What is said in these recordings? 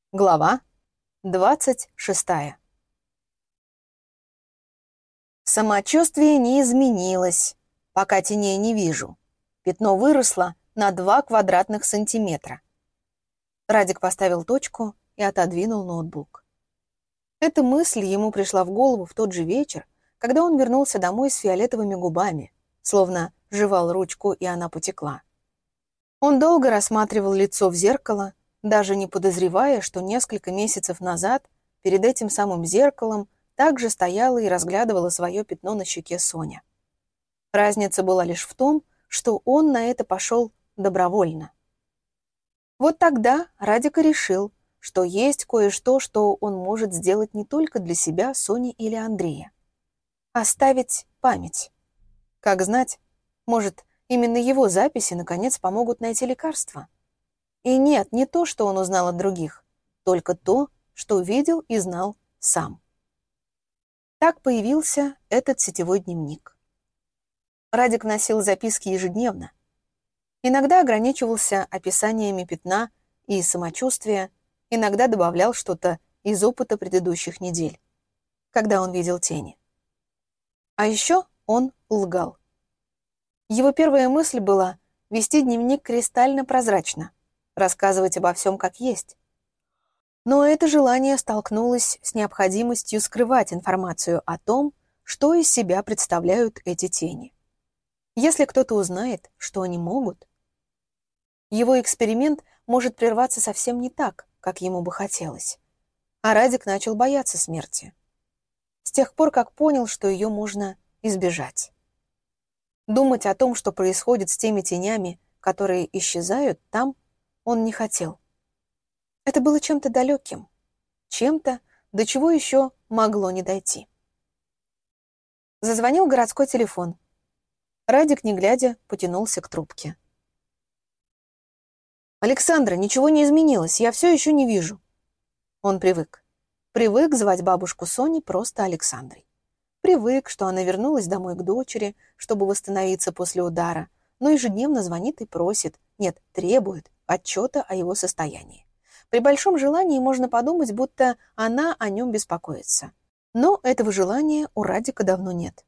Глава 26. Самочувствие не изменилось, пока теней не вижу. Пятно выросло на 2 квадратных сантиметра. Радик поставил точку и отодвинул ноутбук. Эта мысль ему пришла в голову в тот же вечер, когда он вернулся домой с фиолетовыми губами, словно жевал ручку, и она потекла. Он долго рассматривал лицо в зеркало, даже не подозревая, что несколько месяцев назад перед этим самым зеркалом также стояла и разглядывала свое пятно на щеке Соня. Разница была лишь в том, что он на это пошел добровольно. Вот тогда Радик и решил, что есть кое-что, что он может сделать не только для себя, Сони или Андрея. Оставить память. Как знать, может, именно его записи наконец помогут найти лекарство. И нет, не то, что он узнал от других, только то, что видел и знал сам. Так появился этот сетевой дневник. Радик носил записки ежедневно. Иногда ограничивался описаниями пятна и самочувствия, иногда добавлял что-то из опыта предыдущих недель, когда он видел тени. А еще он лгал. Его первая мысль была вести дневник кристально прозрачно, рассказывать обо всем как есть. Но это желание столкнулось с необходимостью скрывать информацию о том, что из себя представляют эти тени. Если кто-то узнает, что они могут, его эксперимент может прерваться совсем не так, как ему бы хотелось. А Радик начал бояться смерти. С тех пор, как понял, что ее можно избежать. Думать о том, что происходит с теми тенями, которые исчезают там, он не хотел. Это было чем-то далеким, чем-то, до чего еще могло не дойти. Зазвонил городской телефон. Радик, не глядя, потянулся к трубке. «Александра, ничего не изменилось, я все еще не вижу». Он привык. Привык звать бабушку Сони просто Александрой. Привык, что она вернулась домой к дочери, чтобы восстановиться после удара, но ежедневно звонит и просит, нет, требует отчета о его состоянии. При большом желании можно подумать, будто она о нем беспокоится. Но этого желания у Радика давно нет.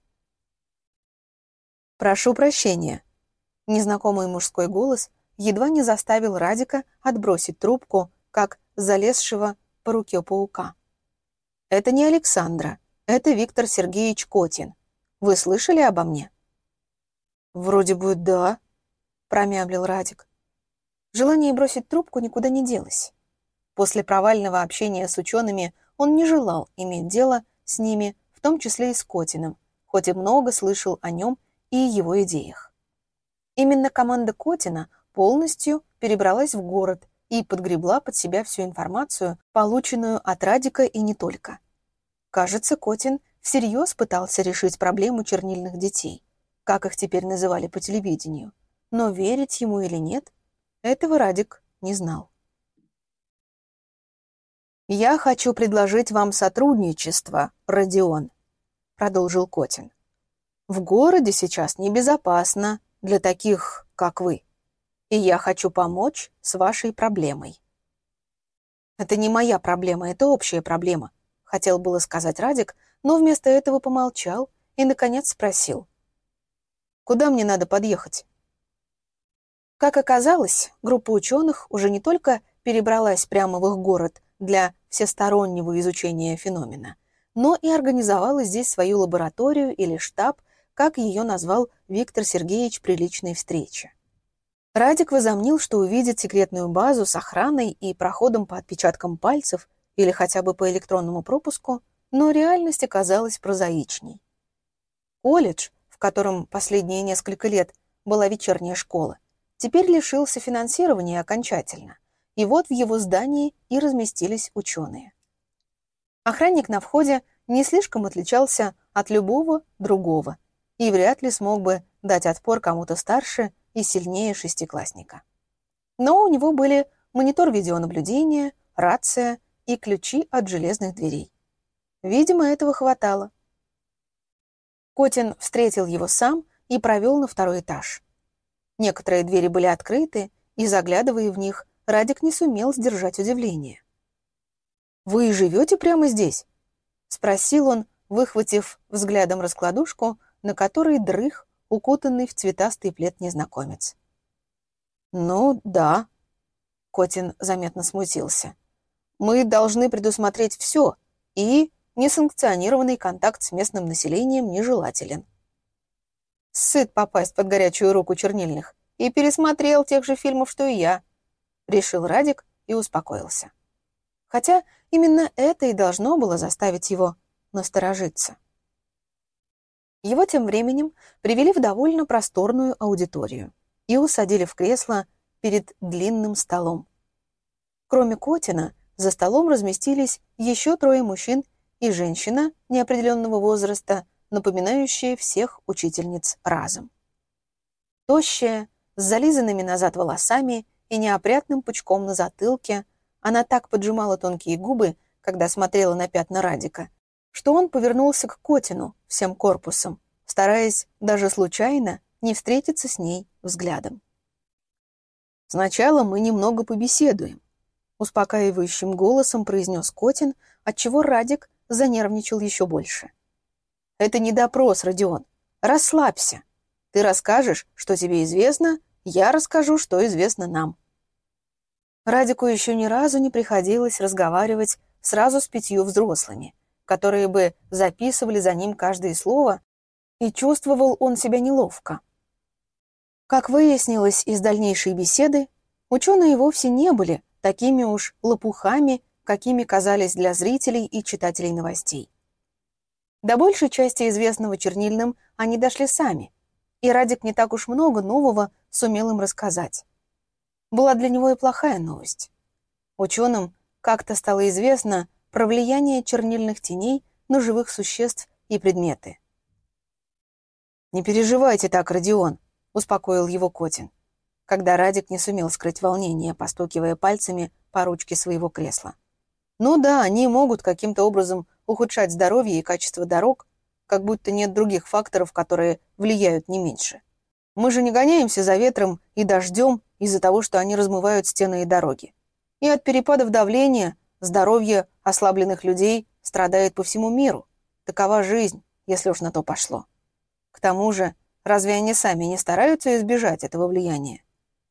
«Прошу прощения». Незнакомый мужской голос едва не заставил Радика отбросить трубку, как залезшего по руке паука. «Это не Александра, это Виктор Сергеевич Котин. Вы слышали обо мне?» «Вроде бы да», — промямлил Радик. Желание бросить трубку никуда не делось. После провального общения с учеными он не желал иметь дело с ними, в том числе и с Котиным, хоть и много слышал о нем и его идеях. Именно команда Котина полностью перебралась в город и подгребла под себя всю информацию, полученную от Радика и не только. Кажется, Котин всерьез пытался решить проблему чернильных детей, как их теперь называли по телевидению, но верить ему или нет, этого Радик не знал. «Я хочу предложить вам сотрудничество, Родион», — продолжил Котин. «В городе сейчас небезопасно для таких, как вы, и я хочу помочь с вашей проблемой». «Это не моя проблема, это общая проблема», — хотел было сказать Радик, но вместо этого помолчал и, наконец, спросил. «Куда мне надо подъехать?» Как оказалось, группа ученых уже не только перебралась прямо в их город для всестороннего изучения феномена, но и организовала здесь свою лабораторию или штаб, как ее назвал Виктор Сергеевич при личной встрече. Радик возомнил, что увидит секретную базу с охраной и проходом по отпечаткам пальцев или хотя бы по электронному пропуску, но реальность оказалась прозаичней. Колледж, в котором последние несколько лет была вечерняя школа, теперь лишился финансирования окончательно, и вот в его здании и разместились ученые. Охранник на входе не слишком отличался от любого другого и вряд ли смог бы дать отпор кому-то старше и сильнее шестиклассника. Но у него были монитор видеонаблюдения, рация и ключи от железных дверей. Видимо, этого хватало. Котин встретил его сам и провел на 2-й этаж. Некоторые двери были открыты, и, заглядывая в них, Радик не сумел сдержать удивление. «Вы и живете прямо здесь?» — спросил он, выхватив взглядом раскладушку, на которой дрых, укутанный в цветастый плед незнакомец. «Ну, да», — Котин заметно смутился. «Мы должны предусмотреть все, и несанкционированный контакт с местным населением нежелателен». Сыт попасть под горячую руку чернильных и пересмотрел тех же фильмов, что и я, решил Радик и успокоился. Хотя именно это и должно было заставить его насторожиться. Его тем временем привели в довольно просторную аудиторию и усадили в кресло перед длинным столом. Кроме Котина, за столом разместились еще 3 мужчин и женщина неопределенного возраста, напоминающая всех учительниц разом. Тощая, с зализанными назад волосами и неопрятным пучком на затылке, она так поджимала тонкие губы, когда смотрела на пятна Радика, что он повернулся к Котину всем корпусом, стараясь даже случайно не встретиться с ней взглядом. «Сначала мы немного побеседуем», — успокаивающим голосом произнес Котин, отчего Радик занервничал еще больше. «Это не допрос, Родион. Расслабься. Ты расскажешь, что тебе известно, я расскажу, что известно нам». Радику еще ни разу не приходилось разговаривать сразу с 5 взрослыми, которые бы записывали за ним каждое слово, и чувствовал он себя неловко. Как выяснилось из дальнейшей беседы, ученые вовсе не были такими уж лопухами, какими казались для зрителей и читателей новостей. До большей части известного чернильным они дошли сами, и Радик не так уж много нового сумел им рассказать. Была для него и плохая новость. Ученым как-то стало известно про влияние чернильных теней на живых существ и предметы. «Не переживайте так, Родион», — успокоил его Котин, когда Радик не сумел скрыть волнение, постукивая пальцами по ручке своего кресла. «Ну да, они могут каким-то образом ухудшать здоровье и качество дорог, как будто нет других факторов, которые влияют не меньше. Мы же не гоняемся за ветром и дождем из-за того, что они размывают стены и дороги. И от перепадов давления здоровье ослабленных людей страдает по всему миру. Такова жизнь, если уж на то пошло. К тому же, разве они сами не стараются избежать этого влияния?»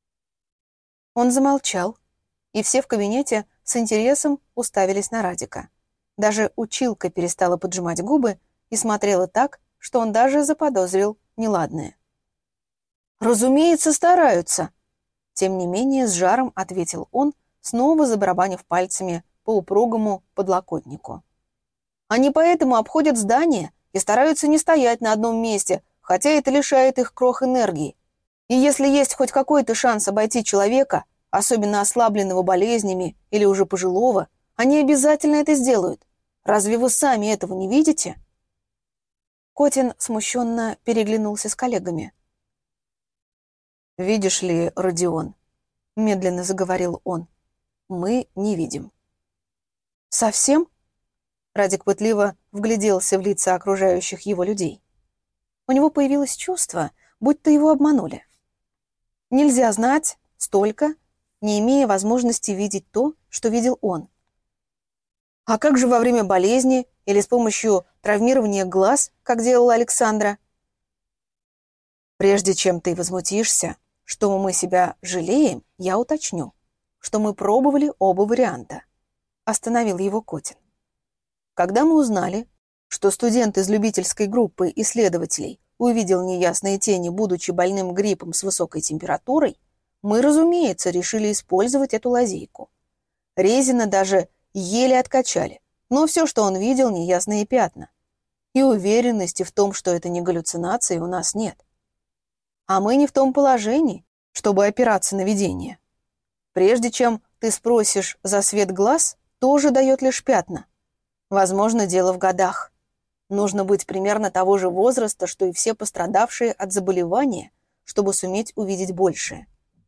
Он замолчал, и все в кабинете с интересом уставились на Радика. Даже училка перестала поджимать губы и смотрела так, что он даже заподозрил неладное. «Разумеется, стараются!» Тем не менее, с жаром ответил он, снова забарабанив пальцами по упругому подлокотнику. «Они поэтому обходят здание и стараются не стоять на одном месте, хотя это лишает их крох энергии. И если есть хоть какой-то шанс обойти человека, особенно ослабленного болезнями или уже пожилого, они обязательно это сделают. Разве вы сами этого не видите?» Котин смущенно переглянулся с коллегами. «Видишь ли, Родион», — медленно заговорил он, — «мы не видим». «Совсем?» Радик пытливо вгляделся в лица окружающих его людей. У него появилось чувство, будто его обманули. Нельзя знать столько, не имея возможности видеть то, что видел он. А как же во время болезни или с помощью травмирования глаз, как делала Александра? Прежде чем ты возмутишься, что мы себя жалеем, я уточню, что мы пробовали оба варианта. Остановил его Котин. Когда мы узнали, что студент из любительской группы исследователей увидел неясные тени, будучи больным гриппом с высокой температурой, мы, разумеется, решили использовать эту лазейку. Резина даже еле откачали, но все, что он видел, неясные пятна. И уверенности в том, что это не галлюцинации, у нас нет. А мы не в том положении, чтобы опираться на видение. Прежде чем ты спросишь за свет глаз, тоже дает лишь пятна. Возможно, дело в годах. Нужно быть примерно того же возраста, что и все пострадавшие от заболевания, чтобы суметь увидеть большее.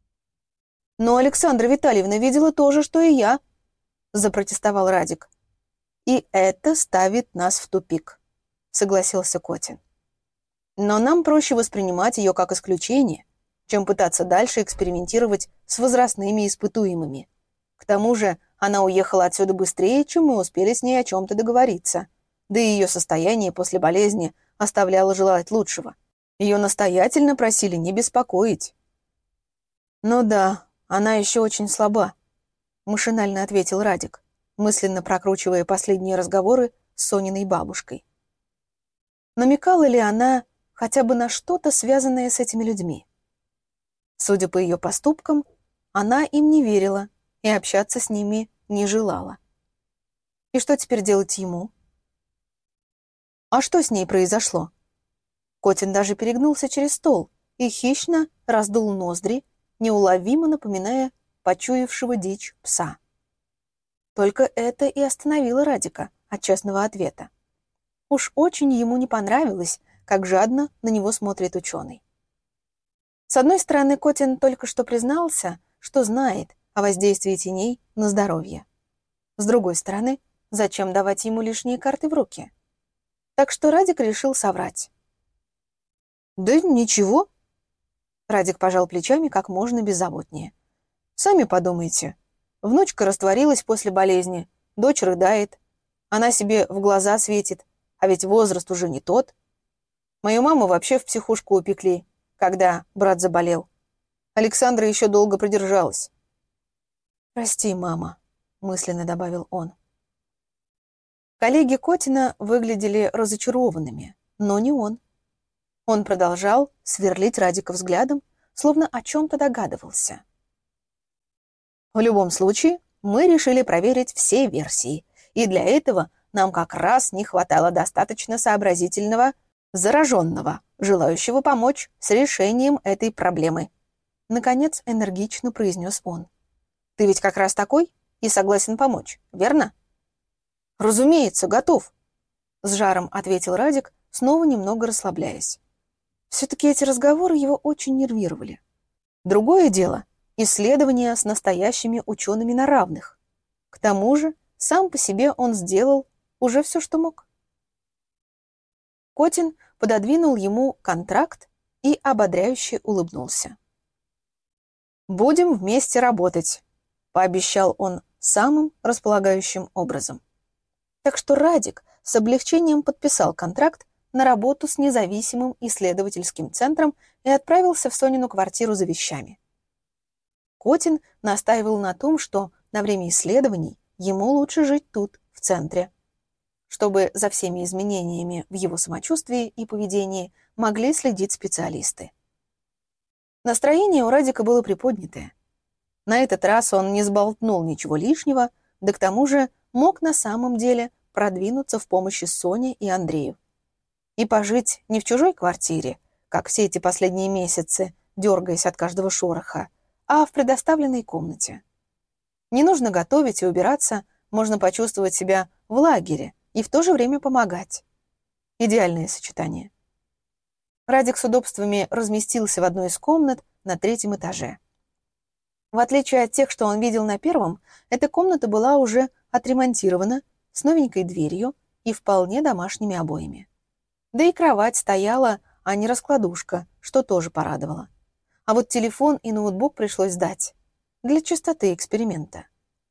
«Но Александра Витальевна видела то же, что и я», — запротестовал Радик. «И это ставит нас в тупик», — согласился Котин. «Но нам проще воспринимать ее как исключение, чем пытаться дальше экспериментировать с возрастными испытуемыми. К К тому же она уехала отсюда быстрее, чем мы успели с ней о чем-то договориться. Да и ее состояние после болезни оставляло желать лучшего. Ее настоятельно просили не беспокоить. «Ну да, она еще очень слаба», — машинально ответил Радик, мысленно прокручивая последние разговоры с Сониной бабушкой. Намекала ли она хотя бы на что-то, связанное с этими людьми? Судя по ее поступкам, она им не верила и общаться с ними не желала. И что теперь делать ему? А что с ней произошло? Котин даже перегнулся через стол и хищно раздул ноздри, неуловимо напоминая почуявшего дичь пса. Только это и остановило Радика от честного ответа. Уж очень ему не понравилось, как жадно на него смотрит ученый. С одной стороны, Котин только что признался, что знает о воздействии теней на здоровье. С другой стороны, зачем давать ему лишние карты в руки? Так что Радик решил соврать. «Да ничего». Радик пожал плечами как можно беззаботнее. «Сами подумайте. Внучка растворилась после болезни, дочь рыдает. Она себе в глаза светит, а ведь возраст уже не тот. Мою маму вообще в психушку упекли, когда брат заболел. Александра еще долго продержалась». «Прости, мама», — мысленно добавил он. Коллеги Котина выглядели разочарованными, но не он. Он продолжал сверлить Радика взглядом, словно о чем-то догадывался. «В любом случае, мы решили проверить все версии, и для этого нам как раз не хватало достаточно сообразительного зараженного, желающего помочь с решением этой проблемы». Наконец энергично произнес он. «Ты ведь как раз такой и согласен помочь, верно?» «Разумеется, готов», — с жаром ответил Радик, снова немного расслабляясь. Все-таки эти разговоры его очень нервировали. Другое дело — исследования с настоящими учеными на равных. К тому же сам по себе он сделал уже все, что мог. Котин пододвинул ему контракт и ободряюще улыбнулся. «Будем вместе работать», — пообещал он самым располагающим образом. Так что Радик с облегчением подписал контракт на работу с независимым исследовательским центром и отправился в Сонину квартиру за вещами. Котин настаивал на том, что на время исследований ему лучше жить тут, в центре, чтобы за всеми изменениями в его самочувствии и поведении могли следить специалисты. Настроение у Радика было приподнятое. На этот раз он не сболтнул ничего лишнего, да к тому же мог на самом деле продвинуться в помощи Соне и Андрею. И пожить не в чужой квартире, как все эти последние месяцы, дергаясь от каждого шороха, а в предоставленной комнате. Не нужно готовить и убираться, можно почувствовать себя в лагере и в то же время помогать. Идеальное сочетание. Радик с удобствами разместился в одной из комнат на 3-м этаже. В отличие от тех, что он видел на 1-м, эта комната была уже отремонтирована, с новенькой дверью и вполне домашними обоями. Да и кровать стояла, а не раскладушка, что тоже порадовало. А вот телефон и ноутбук пришлось сдать. Для чистоты эксперимента.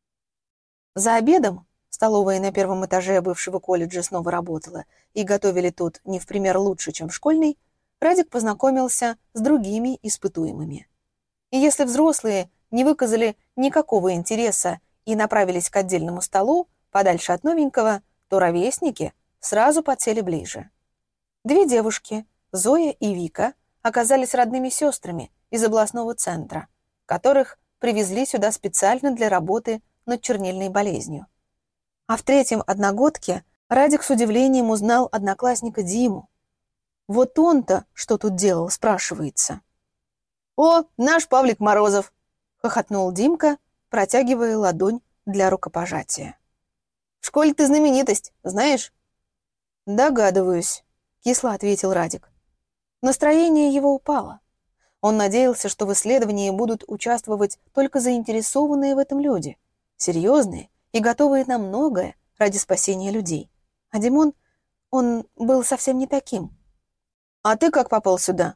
За обедом столовая на 1-м этаже бывшего колледжа снова работала, и готовили тут не в пример лучше, чем в школьной, Радик познакомился с другими испытуемыми. И если взрослые не выказали никакого интереса и направились к отдельному столу, подальше от новенького, то ровесники сразу подсели ближе. 2 девушки, Зоя и Вика, оказались родными сестрами из областного центра, которых привезли сюда специально для работы над чернильной болезнью. А в 3-м одногодке Радик с удивлением узнал одноклассника Диму. Вот он-то что тут делал, спрашивается. «О, наш Павлик Морозов!» — хохотнул Димка, протягивая ладонь для рукопожатия. «В школе ты знаменитость, знаешь?» «Догадываюсь», — кисло ответил Радик. Настроение его упало. Он надеялся, что в исследовании будут участвовать только заинтересованные в этом люди, серьезные и готовые на многое ради спасения людей. А Димон, он был совсем не таким. «А ты как попал сюда?»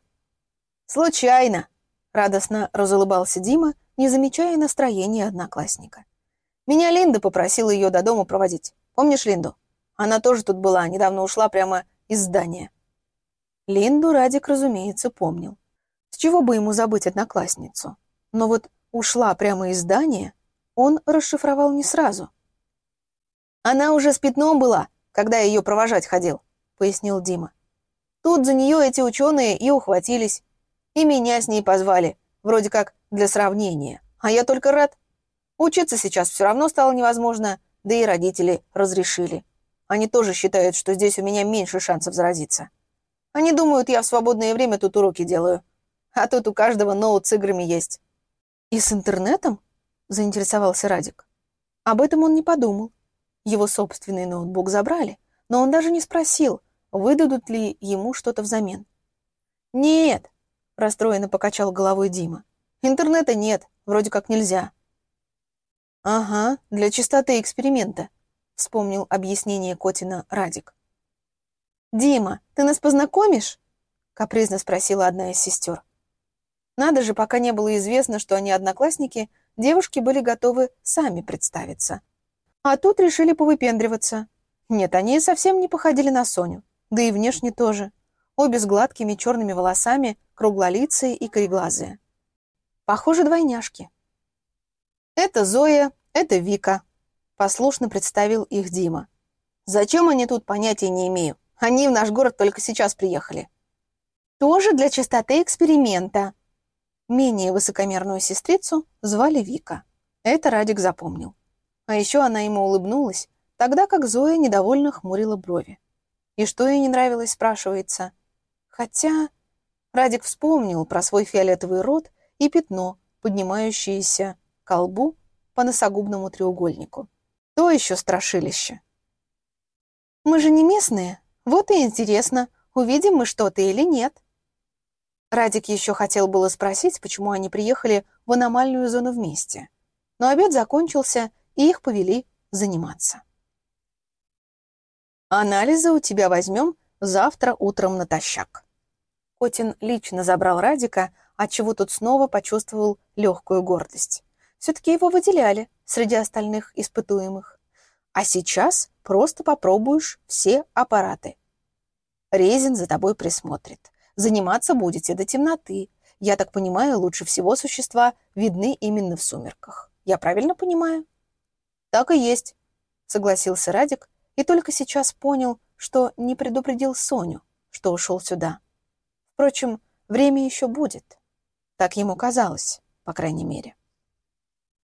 «Случайно», — радостно разулыбался Дима, не замечая настроения одноклассника. Меня Линда попросила ее до дома проводить. Помнишь Линду? Она тоже тут была, недавно ушла прямо из здания». Линду Радик, разумеется, помнил. С чего бы ему забыть одноклассницу? Но вот ушла прямо из здания он расшифровал не сразу. «Она уже с пятном была, когда я ее провожать ходил», — пояснил Дима. «Тут за нее эти ученые и ухватились. И меня с ней позвали, вроде как для сравнения. А я только рад. Учиться сейчас все равно стало невозможно, да и родители разрешили. Они тоже считают, что здесь у меня меньше шансов заразиться. Они думают, я в свободное время тут уроки делаю. А тут у каждого ноут с играми есть». «И с интернетом?» — заинтересовался Радик. Об этом он не подумал. Его собственный ноутбук забрали, но он даже не спросил, выдадут ли ему что-то взамен. «Нет», — расстроенно покачал головой Дима. «Интернета нет, вроде как нельзя». «Ага, для чистоты эксперимента», — вспомнил объяснение Котина Радик. «Дима, ты нас познакомишь?» — капризно спросила одна из сестер. Надо же, пока не было известно, что они одноклассники, девушки были готовы сами представиться. А тут решили повыпендриваться. Нет, они совсем не походили на Соню, да и внешне тоже. Обе с гладкими черными волосами, круглолицые и кореглазые. Похоже, двойняшки. «Это Зоя, это Вика», — послушно представил их Дима. «Зачем они тут, понятия не имею. Они в наш город только сейчас приехали». «Тоже для чистоты эксперимента». Менее высокомерную сестрицу звали Вика. Это Радик запомнил. А еще она ему улыбнулась, тогда как Зоя недовольно хмурила брови. И что ей не нравилось, спрашивается. Хотя Радик вспомнил про свой фиолетовый рот и пятно, поднимающееся к колбу по носогубному треугольнику. То еще страшилище. «Мы же не местные, вот и интересно, увидим мы что-то или нет». Радик еще хотел было спросить, почему они приехали в аномальную зону вместе. Но обед закончился, и их повели заниматься. «Анализы у тебя возьмем завтра утром натощак». Котин лично забрал Радика, отчего тот снова почувствовал легкую гордость. Все-таки его выделяли среди остальных испытуемых. А сейчас просто попробуешь все аппараты. Резин за тобой присмотрит. Заниматься будете до темноты. Я так понимаю, лучше всего существа видны именно в сумерках. Я правильно понимаю? Так и есть, согласился Радик и только сейчас понял, что не предупредил Соню, что ушел сюда. Впрочем, время еще будет. Так ему казалось, по крайней мере.